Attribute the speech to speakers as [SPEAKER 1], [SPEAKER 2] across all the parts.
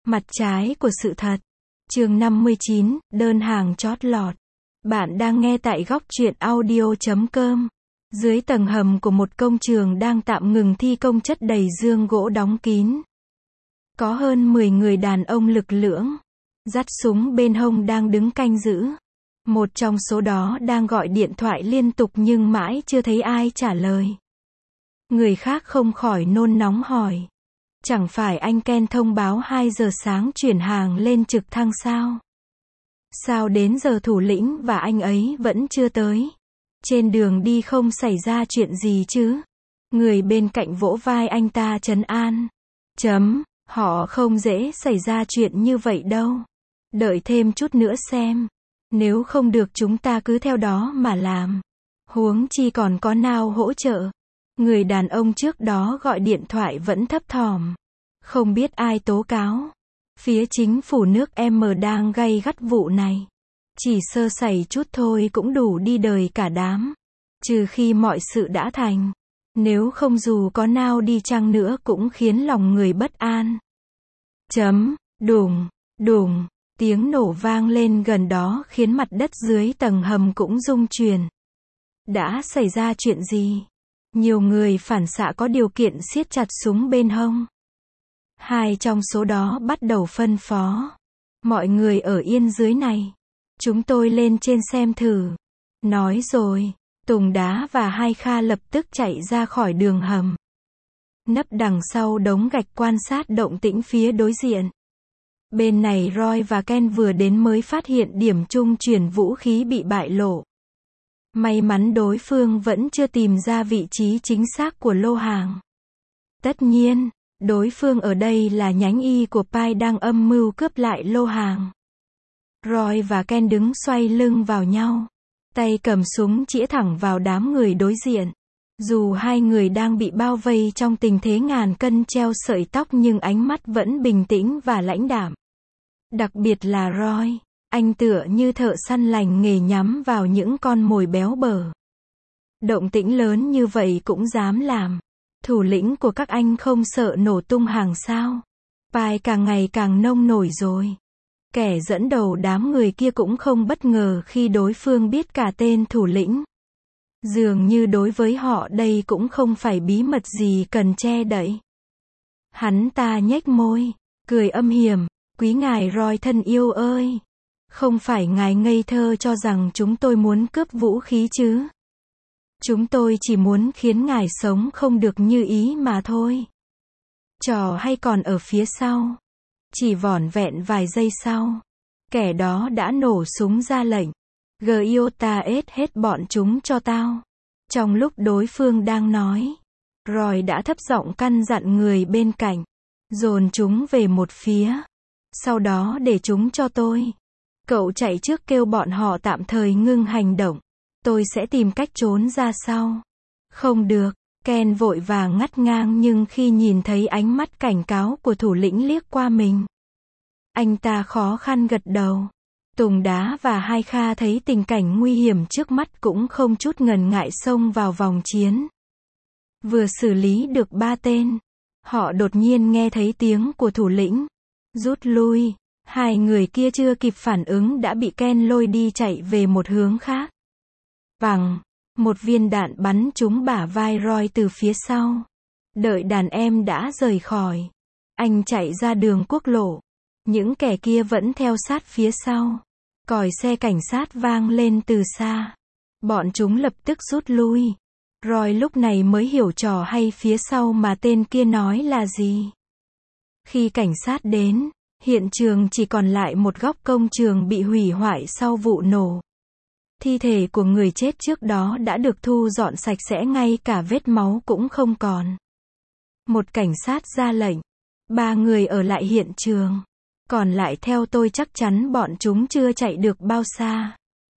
[SPEAKER 1] Mặt trái của sự thật. Chương 59, đơn hàng chót lọt. Bạn đang nghe tại góc truyện audio.com. Dưới tầng hầm của một công trường đang tạm ngừng thi công chất đầy giương gỗ đóng kín. Có hơn 10 người đàn ông lực lưỡng, dắt súng bên hông đang đứng canh giữ. Một trong số đó đang gọi điện thoại liên tục nhưng mãi chưa thấy ai trả lời. Người khác không khỏi nôn nóng hỏi. Chẳng phải anh Ken thông báo 2 giờ sáng chuyển hàng lên trực thăng sao? Sao đến giờ thủ lĩnh và anh ấy vẫn chưa tới? Trên đường đi không xảy ra chuyện gì chứ? Người bên cạnh vỗ vai anh ta trấn an. Họ không dễ xảy ra chuyện như vậy đâu. Đợi thêm chút nữa xem. Nếu không được chúng ta cứ theo đó mà làm. Huống chi còn có nào hỗ trợ. Người đàn ông trước đó gọi điện thoại vẫn thấp thỏm. Không biết ai tố cáo. Phía chính phủ nước M đang gay gắt vụ này. Chỉ sơ sẩy chút thôi cũng đủ đi đời cả đám. Trừ khi mọi sự đã thành. Nếu không dù có nào đi chăng nữa cũng khiến lòng người bất an. Đùng, đùng, tiếng nổ vang lên gần đó khiến mặt đất dưới tầng hầm cũng rung chuyển. Đã xảy ra chuyện gì? Nhiều người phản xạ có điều kiện siết chặt súng bên hông. 2 trong số đó bắt đầu phân phó. Mọi người ở yên dưới này. Chúng tôi lên trên xem thử. Nói rồi, Tùng Đá và Hai Kha lập tức chạy ra khỏi đường hầm. Nấp đằng sau đống gạch quan sát động tĩnh phía đối diện. Bên này Roy và Ken vừa đến mới phát hiện điểm trung chuyển vũ khí bị bại lộ. May mắn đối phương vẫn chưa tìm ra vị trí chính xác của lô hàng. Tất nhiên, đối phương ở đây là nhánh Y của Pai đang âm mưu cướp lại lô hàng. Roy và Ken đứng xoay lưng vào nhau. Tay cầm súng chĩa thẳng vào đám người đối diện. Dù hai người đang bị bao vây trong tình thế ngàn cân treo sợi tóc nhưng ánh mắt vẫn bình tĩnh và lãnh đạm. Đặc biệt là Roy. Anh tựa như thợ săn lành nghề nhắm vào những con mồi béo bở. Động tĩnh lớn như vậy cũng dám làm. Thủ lĩnh của các anh không sợ nổ tung hàng sao? Pai càng ngày càng nông nổi rồi. Kẻ dẫn đầu đám người kia cũng không bất ngờ khi đối phương biết cả tên thủ lĩnh. Dường như đối với họ đây cũng không phải bí mật gì cần che đậy. Hắn ta nhếch môi, cười âm hiểm. Quý ngài Roy thân yêu ơi! Không phải ngài ngây thơ cho rằng chúng tôi muốn cướp vũ khí chứ? Chúng tôi chỉ muốn khiến ngài sống không được như ý mà thôi. Trò hay còn ở phía sau. Chỉ vỏn vẹn vài giây sau, kẻ đó đã nổ súng ra lệnh. Giota hết bọn chúng cho tao. Trong lúc đối phương đang nói, Roy đã thấp giọng căn dặn người bên cạnh. Dồn chúng về một phía. Sau đó để chúng cho tôi. Cậu chạy trước kêu bọn họ tạm thời ngưng hành động. Tôi sẽ tìm cách trốn ra sau. Không được. Ken vội vàng ngắt ngang nhưng khi nhìn thấy ánh mắt cảnh cáo của thủ lĩnh liếc qua mình, anh ta khó khăn gật đầu. Tùng Đá và Hai Kha thấy tình cảnh nguy hiểm trước mắt cũng không chút ngần ngại xông vào vòng chiến. Vừa xử lý được 3 tên, họ đột nhiên nghe thấy tiếng của thủ lĩnh. Rút lui. Hai người kia chưa kịp phản ứng đã bị Ken lôi đi chạy về một hướng khác. Vằng. Một viên đạn bắn trúng bả vai Roy từ phía sau. Đợi đàn em đã rời khỏi. Anh chạy ra đường quốc lộ. Những kẻ kia vẫn theo sát phía sau. Còi xe cảnh sát vang lên từ xa. Bọn chúng lập tức rút lui. Roy lúc này mới hiểu trò hay phía sau mà tên kia nói là gì. Khi cảnh sát đến, hiện trường chỉ còn lại một góc công trường bị hủy hoại sau vụ nổ. Thi thể của người chết trước đó đã được thu dọn sạch sẽ, ngay cả vết máu cũng không còn. Một cảnh sát ra lệnh. 3 người ở lại hiện trường. Còn lại theo tôi chắc chắn bọn chúng chưa chạy được bao xa.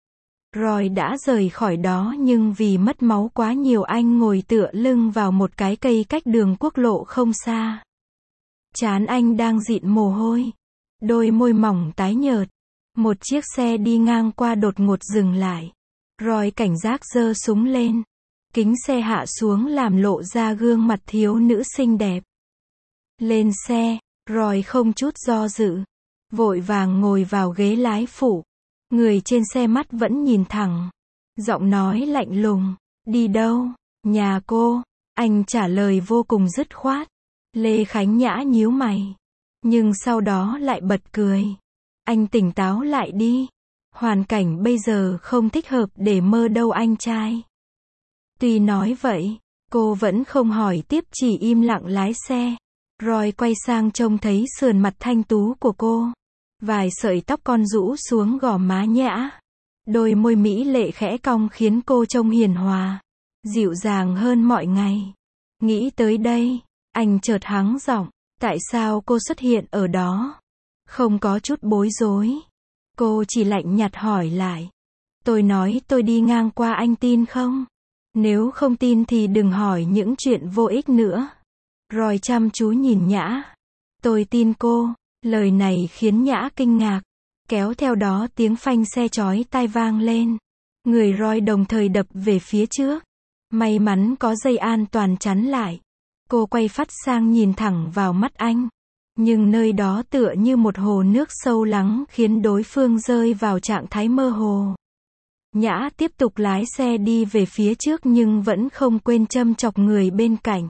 [SPEAKER 1] Roy đã rời khỏi đó nhưng vì mất máu quá nhiều anh ngồi tựa lưng vào một cái cây cách đường quốc lộ không xa. Trán anh đang dịn mồ hôi. Đôi môi mỏng tái nhợt. Một chiếc xe đi ngang qua đột ngột dừng lại. Roy cảnh giác giơ súng lên. Kính xe hạ xuống làm lộ ra gương mặt thiếu nữ xinh đẹp. Lên xe, Roy không chút do dự, vội vàng ngồi vào ghế lái phụ. Người trên xe mắt vẫn nhìn thẳng. Giọng nói lạnh lùng. Đi đâu? Nhà cô. Anh trả lời vô cùng dứt khoát. Lê Khánh Nhã nhíu mày. Nhưng sau đó lại bật cười. Anh tỉnh táo lại đi. Hoàn cảnh bây giờ không thích hợp để mơ đâu anh trai. Tuy nói vậy, cô vẫn không hỏi tiếp, chỉ im lặng lái xe. Roy quay sang trông thấy sườn mặt thanh tú của cô. Vài sợi tóc con rũ xuống gò má nhã. Đôi môi mỹ lệ khẽ cong khiến cô trông hiền hòa, dịu dàng hơn mọi ngày. Nghĩ tới đây, anh chợt hắng giọng. Tại sao cô xuất hiện ở đó? Không có chút bối rối. Cô chỉ lạnh nhạt hỏi lại. Tôi nói tôi đi ngang qua, anh tin không? Nếu không tin thì đừng hỏi những chuyện vô ích nữa. Roy chăm chú nhìn Nhã. Tôi tin cô. Lời này khiến Nhã kinh ngạc. Kéo theo đó tiếng phanh xe chói tai vang lên. Người Roy đồng thời đập về phía trước. May mắn có dây an toàn chắn lại. Cô quay phát sang nhìn thẳng vào mắt anh. Nhưng nơi đó tựa như một hồ nước sâu lắng khiến đối phương rơi vào trạng thái mơ hồ. Nhã tiếp tục lái xe đi về phía trước nhưng vẫn không quên châm chọc người bên cạnh.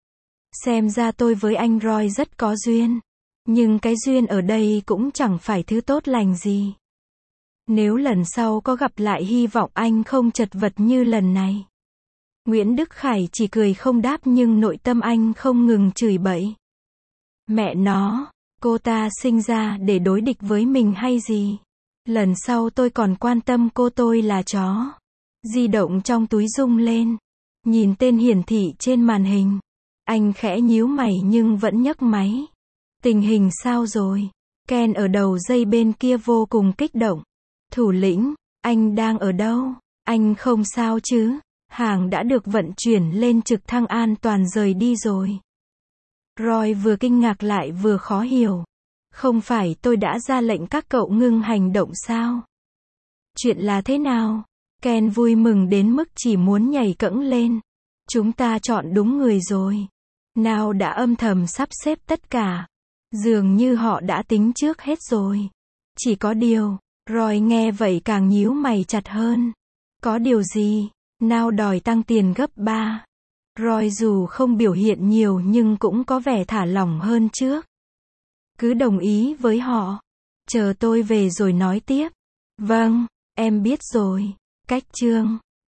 [SPEAKER 1] Xem ra tôi với anh Roy rất có duyên. Nhưng cái duyên ở đây cũng chẳng phải thứ tốt lành gì. Nếu lần sau có gặp lại hy vọng anh không chật vật như lần này. Nguyễn Đức Khải chỉ cười không đáp nhưng nội tâm anh không ngừng chửi bậy. Mẹ nó, cô ta sinh ra để đối địch với mình hay gì? Lần sau tôi còn quan tâm cô, tôi là chó. Di động trong túi rung lên. Nhìn tên hiển thị trên màn hình. Anh khẽ nhíu mày nhưng vẫn nhấc máy. Tình hình sao rồi? Ken ở đầu dây bên kia vô cùng kích động. Thủ lĩnh, anh đang ở đâu? Anh không sao chứ? Hàng đã được vận chuyển lên trực thăng an toàn rời đi rồi. Roy vừa kinh ngạc lại vừa khó hiểu. Không phải tôi đã ra lệnh các cậu ngưng hành động sao? Chuyện là thế nào? Ken vui mừng đến mức chỉ muốn nhảy cẫng lên. Chúng ta chọn đúng người rồi. Nào đã âm thầm sắp xếp tất cả. Dường như họ đã tính trước hết rồi. Chỉ có điều, Roy nghe vậy càng nhíu mày chặt hơn. Có điều gì? Nào đòi tăng tiền gấp 3. Roy dù không biểu hiện nhiều nhưng cũng có vẻ thả lỏng hơn trước. Cứ đồng ý với họ. Chờ tôi về rồi nói tiếp. Vâng, em biết rồi. Cách chương